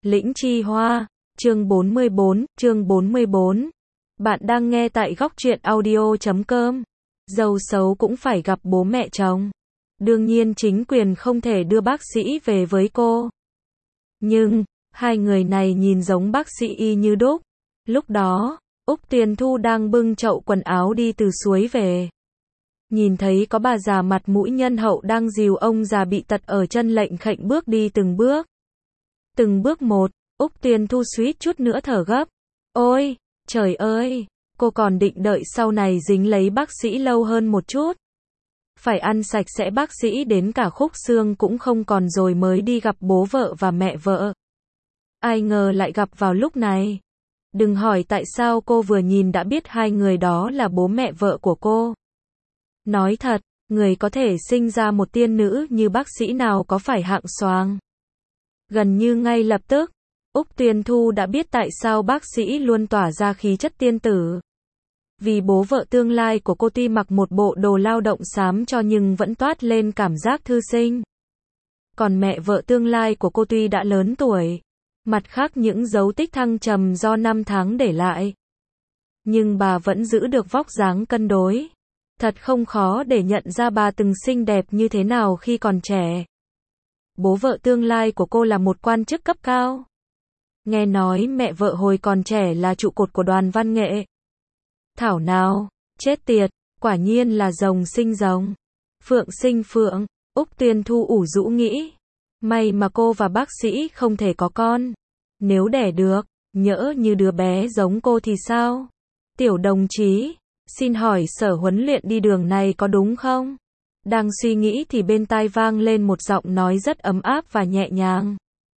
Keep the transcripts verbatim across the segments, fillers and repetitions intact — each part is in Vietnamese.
Lĩnh Chi Hoa, chương bốn mươi bốn, chương bốn mươi bốn. Bạn đang nghe tại góc truyện audio chấm com. Giàu xấu cũng phải gặp bố mẹ chồng. Đương nhiên chính quyền không thể đưa bác sĩ về với cô. Nhưng, hai người này nhìn giống bác sĩ y như đúc. Lúc đó, Úc Tuyền Thu đang bưng chậu quần áo đi từ suối về. Nhìn thấy có bà già mặt mũi nhân hậu đang dìu ông già bị tật ở chân lệnh khệnh bước đi từng bước. Từng bước một, Úc Tuyền Thu suýt chút nữa thở gấp. Ôi, trời ơi, cô còn định đợi sau này dính lấy bác sĩ lâu hơn một chút. Phải ăn sạch sẽ bác sĩ đến cả khúc xương cũng không còn rồi mới đi gặp bố vợ và mẹ vợ. Ai ngờ lại gặp vào lúc này. Đừng hỏi tại sao cô vừa nhìn đã biết hai người đó là bố mẹ vợ của cô. Nói thật, người có thể sinh ra một tiên nữ như bác sĩ nào có phải hạng soàng. Gần như ngay lập tức, Úc Tuyền Thu đã biết tại sao bác sĩ luôn tỏa ra khí chất tiên tử. Vì bố vợ tương lai của cô tuy mặc một bộ đồ lao động xám cho nhưng vẫn toát lên cảm giác thư sinh. Còn mẹ vợ tương lai của cô tuy đã lớn tuổi, mặt khác những dấu tích thăng trầm do năm tháng để lại, nhưng bà vẫn giữ được vóc dáng cân đối. Thật không khó để nhận ra bà từng xinh đẹp như thế nào khi còn trẻ. Bố vợ tương lai của cô là một quan chức cấp cao. Nghe nói mẹ vợ hồi còn trẻ là trụ cột của đoàn văn nghệ. Thảo nào, chết tiệt, quả nhiên là rồng sinh rồng. Phượng sinh phượng, Úc Tuyền Thu ủ rũ nghĩ. May mà cô và bác sĩ không thể có con. Nếu đẻ được, nhỡ như đứa bé giống cô thì sao? Tiểu đồng chí, xin hỏi sở huấn luyện đi đường này có đúng không? Đang suy nghĩ thì bên tai vang lên một giọng nói rất ấm áp và nhẹ nhàng.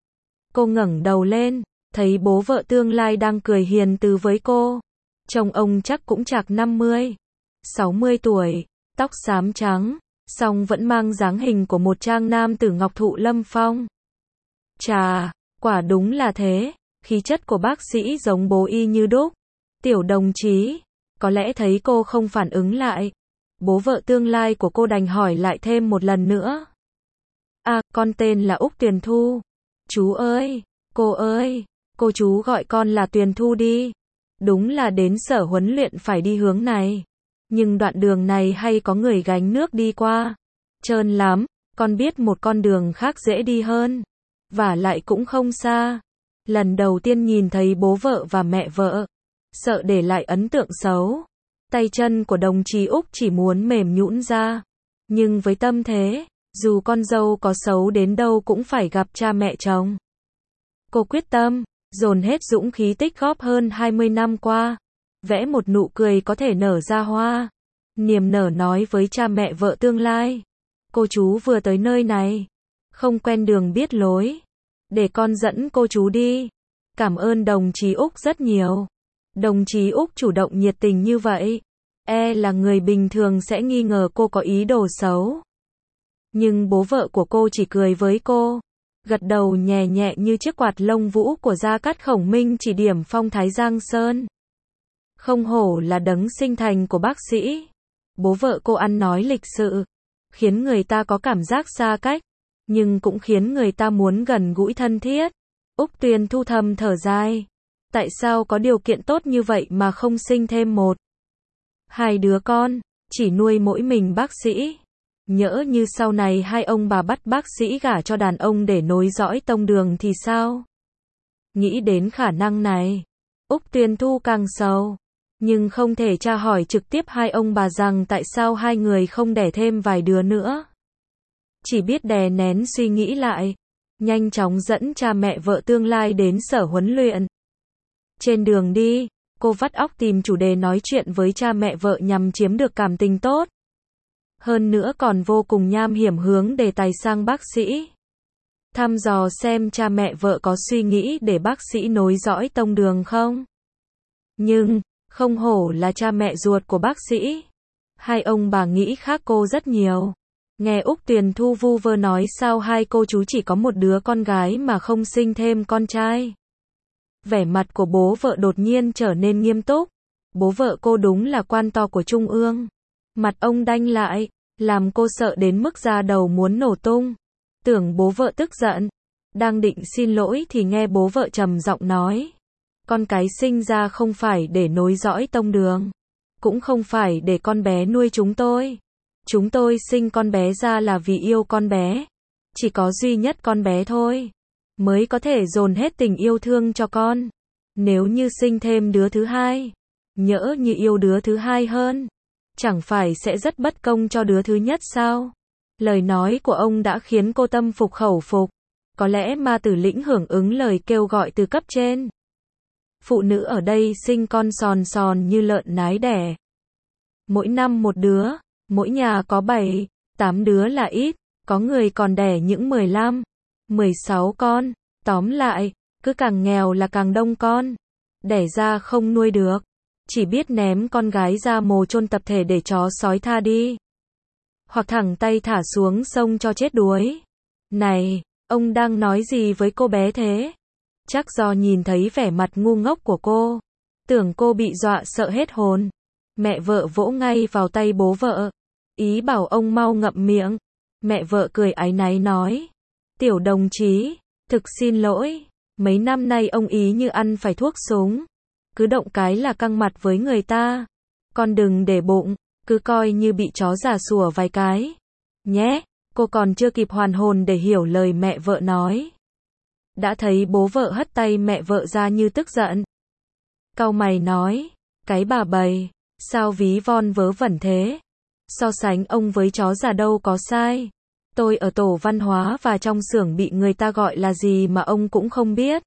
Cô ngẩng đầu lên, thấy bố vợ tương lai đang cười hiền từ với cô. Chồng ông chắc cũng chạc năm mươi, sáu mươi tuổi, tóc xám trắng, song vẫn mang dáng hình của một trang nam tử ngọc thụ lâm phong. Chà, quả đúng là thế, khí chất của bác sĩ giống bố y như đúc. Tiểu đồng chí, có lẽ thấy cô không phản ứng lại. Bố vợ tương lai của cô đành hỏi lại thêm một lần nữa. À, con tên là Úc Tuyền Thu. Chú ơi, cô ơi, cô chú gọi con là Tuyền Thu đi. Đúng là đến sở huấn luyện phải đi hướng này. Nhưng đoạn đường này hay có người gánh nước đi qua. Trơn lắm, con biết một con đường khác dễ đi hơn. Và lại cũng không xa. Lần đầu tiên nhìn thấy bố vợ và mẹ vợ, sợ để lại ấn tượng xấu. Tay chân của đồng chí Úc chỉ muốn mềm nhũn ra. Nhưng với tâm thế, dù con dâu có xấu đến đâu cũng phải gặp cha mẹ chồng. Cô quyết tâm, dồn hết dũng khí tích góp hơn hai mươi năm qua. Vẽ một nụ cười có thể nở ra hoa. Niềm nở nói với cha mẹ vợ tương lai. Cô chú vừa tới nơi này. Không quen đường biết lối. Để con dẫn cô chú đi. Cảm ơn đồng chí Úc rất nhiều. Đồng chí Úc chủ động nhiệt tình như vậy. E là người bình thường sẽ nghi ngờ cô có ý đồ xấu. Nhưng bố vợ của cô chỉ cười với cô. Gật đầu nhẹ nhẹ như chiếc quạt lông vũ của Gia Cát Khổng Minh chỉ điểm phong thái Giang Sơn. Không hổ là đấng sinh thành của bác sĩ. Bố vợ cô ăn nói lịch sự. Khiến người ta có cảm giác xa cách. Nhưng cũng khiến người ta muốn gần gũi thân thiết. Úc Tuyền Thu thầm thở dài. Tại sao có điều kiện tốt như vậy mà không sinh thêm một, hai đứa con, chỉ nuôi mỗi mình bác sĩ? Nhỡ như sau này hai ông bà bắt bác sĩ gả cho đàn ông để nối dõi tông đường thì sao? Nghĩ đến khả năng này, Úc Tuyền Thu càng sầu. Nhưng không thể tra hỏi trực tiếp hai ông bà rằng tại sao hai người không đẻ thêm vài đứa nữa. Chỉ biết đè nén suy nghĩ lại. Nhanh chóng dẫn cha mẹ vợ tương lai đến sở huấn luyện. Trên đường đi, cô vắt óc tìm chủ đề nói chuyện với cha mẹ vợ nhằm chiếm được cảm tình tốt. Hơn nữa còn vô cùng nham hiểm hướng đề tài sang bác sĩ. Thăm dò xem cha mẹ vợ có suy nghĩ để bác sĩ nối dõi tông đường không. Nhưng, không hổ là cha mẹ ruột của bác sĩ. Hai ông bà nghĩ khác cô rất nhiều. Nghe Úc Tuyền Thu vu vơ nói sao hai cô chú chỉ có một đứa con gái mà không sinh thêm con trai. Vẻ mặt của bố vợ đột nhiên trở nên nghiêm túc. Bố vợ cô đúng là quan to của Trung ương. Mặt ông đanh lại, làm cô sợ đến mức da đầu muốn nổ tung. Tưởng bố vợ tức giận. Đang định xin lỗi thì nghe bố vợ trầm giọng nói. Con cái sinh ra không phải để nối dõi tông đường. Cũng không phải để con bé nuôi chúng tôi. Chúng tôi sinh con bé ra là vì yêu con bé. Chỉ có duy nhất con bé thôi. Mới có thể dồn hết tình yêu thương cho con. Nếu như sinh thêm đứa thứ hai. Nhỡ như yêu đứa thứ hai hơn. Chẳng phải sẽ rất bất công cho đứa thứ nhất sao? Lời nói của ông đã khiến cô tâm phục khẩu phục. Có lẽ ma tử lĩnh hưởng ứng lời kêu gọi từ cấp trên. Phụ nữ ở đây sinh con sòn sòn như lợn nái đẻ. Mỗi năm một đứa, mỗi nhà có bảy, tám đứa là ít, có người còn đẻ những mười lăm, mười sáu con. Tóm lại, cứ càng nghèo là càng đông con. Đẻ ra không nuôi được. Chỉ biết ném con gái ra mồ chôn tập thể để chó sói tha đi. Hoặc thẳng tay thả xuống sông cho chết đuối. Này, ông đang nói gì với cô bé thế? Chắc do nhìn thấy vẻ mặt ngu ngốc của cô. Tưởng cô bị dọa sợ hết hồn. Mẹ vợ vỗ ngay vào tay bố vợ. Ý bảo ông mau ngậm miệng. Mẹ vợ cười áy náy nói. Tiểu đồng chí, thực xin lỗi. Mấy năm nay ông ý như ăn phải thuốc súng. Cứ động cái là căng mặt với người ta. Con đừng để bụng. Cứ coi như bị chó già sủa vài cái. Nhé, cô còn chưa kịp hoàn hồn để hiểu lời mẹ vợ nói. Đã thấy bố vợ hất tay mẹ vợ ra như tức giận. Cau mày nói, cái bà bầy, sao ví von vớ vẩn thế? So sánh ông với chó già đâu có sai. Tôi ở tổ văn hóa và trong xưởng bị người ta gọi là gì mà ông cũng không biết.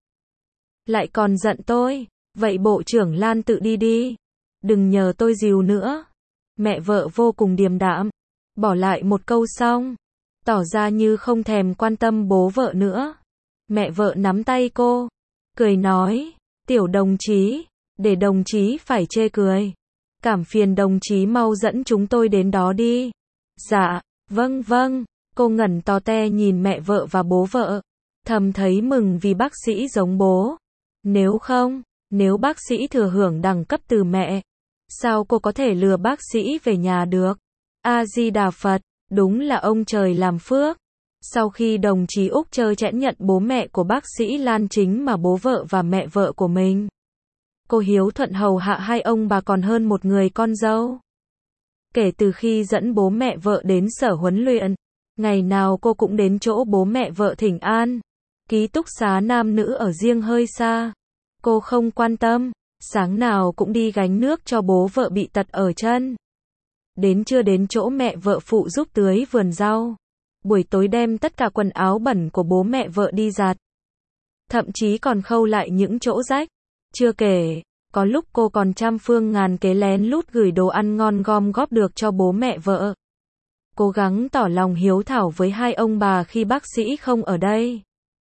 Lại còn giận tôi, vậy bộ trưởng Lan tự đi đi. Đừng nhờ tôi dìu nữa. Mẹ vợ vô cùng điềm đạm, bỏ lại một câu xong, tỏ ra như không thèm quan tâm bố vợ nữa. Mẹ vợ nắm tay cô, cười nói, tiểu đồng chí, để đồng chí phải chê cười. Cảm phiền đồng chí mau dẫn chúng tôi đến đó đi. Dạ, vâng vâng, cô ngẩn to te nhìn mẹ vợ và bố vợ, thầm thấy mừng vì bác sĩ giống bố. Nếu không, nếu bác sĩ thừa hưởng đẳng cấp từ mẹ, sao cô có thể lừa bác sĩ về nhà được? A-di-đà Phật, đúng là ông trời làm phước. Sau khi đồng chí Úc trơ trẽn nhận bố mẹ của bác sĩ Lan chính mà bố vợ và mẹ vợ của mình, cô hiếu thuận hầu hạ hai ông bà còn hơn một người con dâu. Kể từ khi dẫn bố mẹ vợ đến sở huấn luyện, ngày nào cô cũng đến chỗ bố mẹ vợ thỉnh an. Ký túc xá nam nữ ở riêng hơi xa. Cô không quan tâm, sáng nào cũng đi gánh nước cho bố vợ bị tật ở chân. Đến trưa đến chỗ mẹ vợ phụ giúp tưới vườn rau. Buổi tối đem tất cả quần áo bẩn của bố mẹ vợ đi giặt. Thậm chí còn khâu lại những chỗ rách. Chưa kể, có lúc cô còn trăm phương ngàn kế lén lút gửi đồ ăn ngon gom góp được cho bố mẹ vợ. Cố gắng tỏ lòng hiếu thảo với hai ông bà khi bác sĩ không ở đây.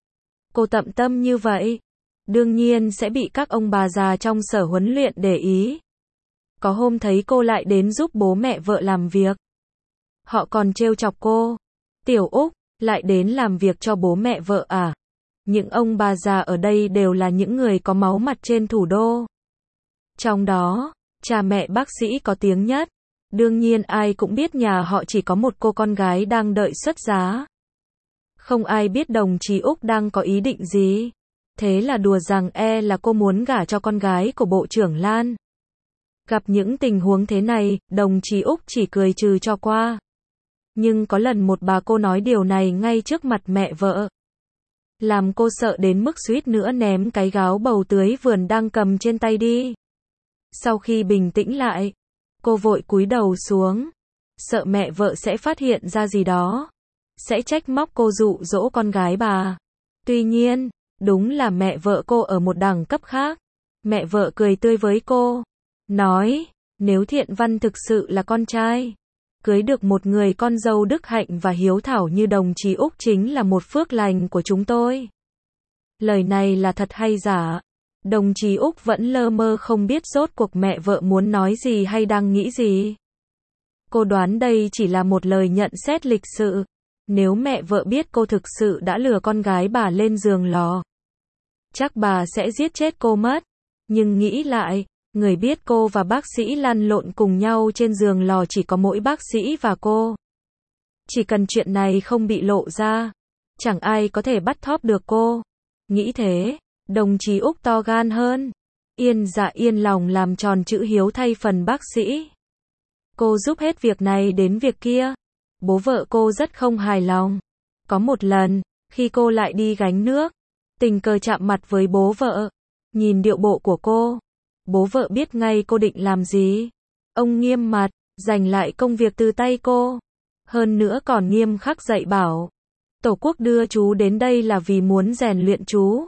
Cô tận tâm như vậy, đương nhiên sẽ bị các ông bà già trong sở huấn luyện để ý. Có hôm thấy cô lại đến giúp bố mẹ vợ làm việc. Họ còn trêu chọc cô. Tiểu Úc, lại đến làm việc cho bố mẹ vợ à? Những ông bà già ở đây đều là những người có máu mặt trên thủ đô. Trong đó, cha mẹ bác sĩ có tiếng nhất. Đương nhiên ai cũng biết nhà họ chỉ có một cô con gái đang đợi xuất giá. Không ai biết đồng chí Úc đang có ý định gì. Thế là đùa rằng e là cô muốn gả cho con gái của bộ trưởng Lan. Gặp những tình huống thế này, đồng chí Úc chỉ cười trừ cho qua. Nhưng có lần một bà cô nói điều này ngay trước mặt mẹ vợ. Làm cô sợ đến mức suýt nữa ném cái gáo bầu tưới vườn đang cầm trên tay đi. Sau khi bình tĩnh lại, cô vội cúi đầu xuống. Sợ mẹ vợ sẽ phát hiện ra gì đó. Sẽ trách móc cô dụ dỗ con gái bà. Tuy nhiên, đúng là mẹ vợ cô ở một đẳng cấp khác. Mẹ vợ cười tươi với cô. Nói, nếu Thiện Văn thực sự là con trai, cưới được một người con dâu đức hạnh và hiếu thảo như đồng chí Úc chính là một phước lành của chúng tôi. Lời này là thật hay giả? Đồng chí Úc vẫn lơ mơ không biết rốt cuộc mẹ vợ muốn nói gì hay đang nghĩ gì. Cô đoán đây chỉ là một lời nhận xét lịch sự. Nếu mẹ vợ biết cô thực sự đã lừa con gái bà lên giường lò, chắc bà sẽ giết chết cô mất. Nhưng nghĩ lại, người biết cô và bác sĩ lăn lộn cùng nhau trên giường lò chỉ có mỗi bác sĩ và cô. Chỉ cần chuyện này không bị lộ ra, chẳng ai có thể bắt thóp được cô. Nghĩ thế, đồng chí Úc to gan hơn. Yên dạ yên lòng làm tròn chữ hiếu thay phần bác sĩ. Cô giúp hết việc này đến việc kia. Bố vợ cô rất không hài lòng. Có một lần, khi cô lại đi gánh nước, tình cờ chạm mặt với bố vợ. Nhìn điệu bộ của cô, bố vợ biết ngay cô định làm gì. Ông nghiêm mặt, giành lại công việc từ tay cô. Hơn nữa còn nghiêm khắc dạy bảo. Tổ quốc đưa chú đến đây là vì muốn rèn luyện chú.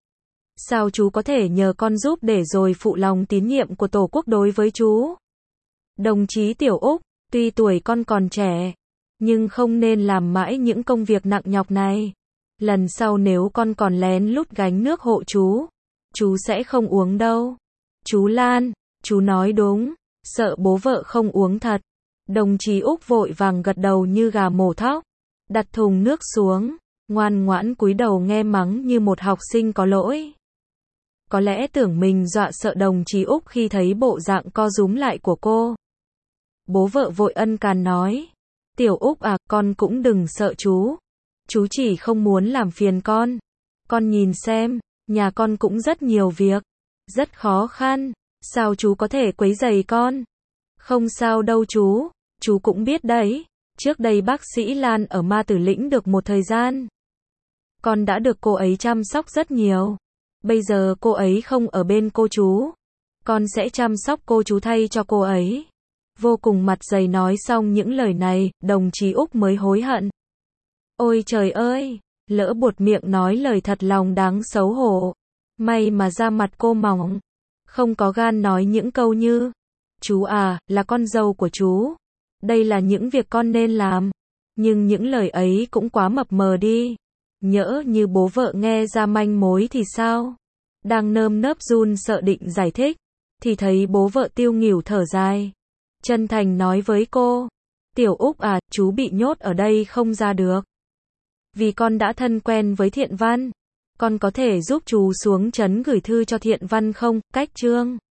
Sao chú có thể nhờ con giúp để rồi phụ lòng tín nhiệm của Tổ quốc đối với chú? Đồng chí Tiểu Úc, tuy tuổi con còn trẻ, nhưng không nên làm mãi những công việc nặng nhọc này. Lần sau nếu con còn lén lút gánh nước hộ chú, chú sẽ không uống đâu. Chú Lan, chú nói đúng, sợ bố vợ không uống thật. Đồng chí Úc vội vàng gật đầu như gà mổ thóc, đặt thùng nước xuống, ngoan ngoãn cúi đầu nghe mắng như một học sinh có lỗi. Có lẽ tưởng mình dọa sợ đồng chí Úc khi thấy bộ dạng co rúm lại của cô. Bố vợ vội ân can nói, Tiểu Úc à, con cũng đừng sợ chú. Chú chỉ không muốn làm phiền con. Con nhìn xem, nhà con cũng rất nhiều việc, rất khó khăn, sao chú có thể quấy rầy con? Không sao đâu chú, chú cũng biết đấy, trước đây bác sĩ Lan ở Ma Tử Lĩnh được một thời gian. Con đã được cô ấy chăm sóc rất nhiều. Bây giờ cô ấy không ở bên cô chú, con sẽ chăm sóc cô chú thay cho cô ấy. Vô cùng mặt dày nói xong những lời này, đồng chí Úc mới hối hận. Ôi trời ơi, lỡ buột miệng nói lời thật lòng đáng xấu hổ. May mà da mặt cô mỏng, không có gan nói những câu như, chú à, là con dâu của chú. Đây là những việc con nên làm. Nhưng những lời ấy cũng quá mập mờ đi. Nhỡ như bố vợ nghe ra manh mối thì sao? Đang nơm nớp run sợ định giải thích, thì thấy bố vợ tiêu nghỉu thở dài. Chân thành nói với cô, Tiểu Úc à, chú bị nhốt ở đây không ra được. Vì con đã thân quen với Thiện Văn, con có thể giúp chú xuống trấn gửi thư cho Thiện Văn không? Cách Trương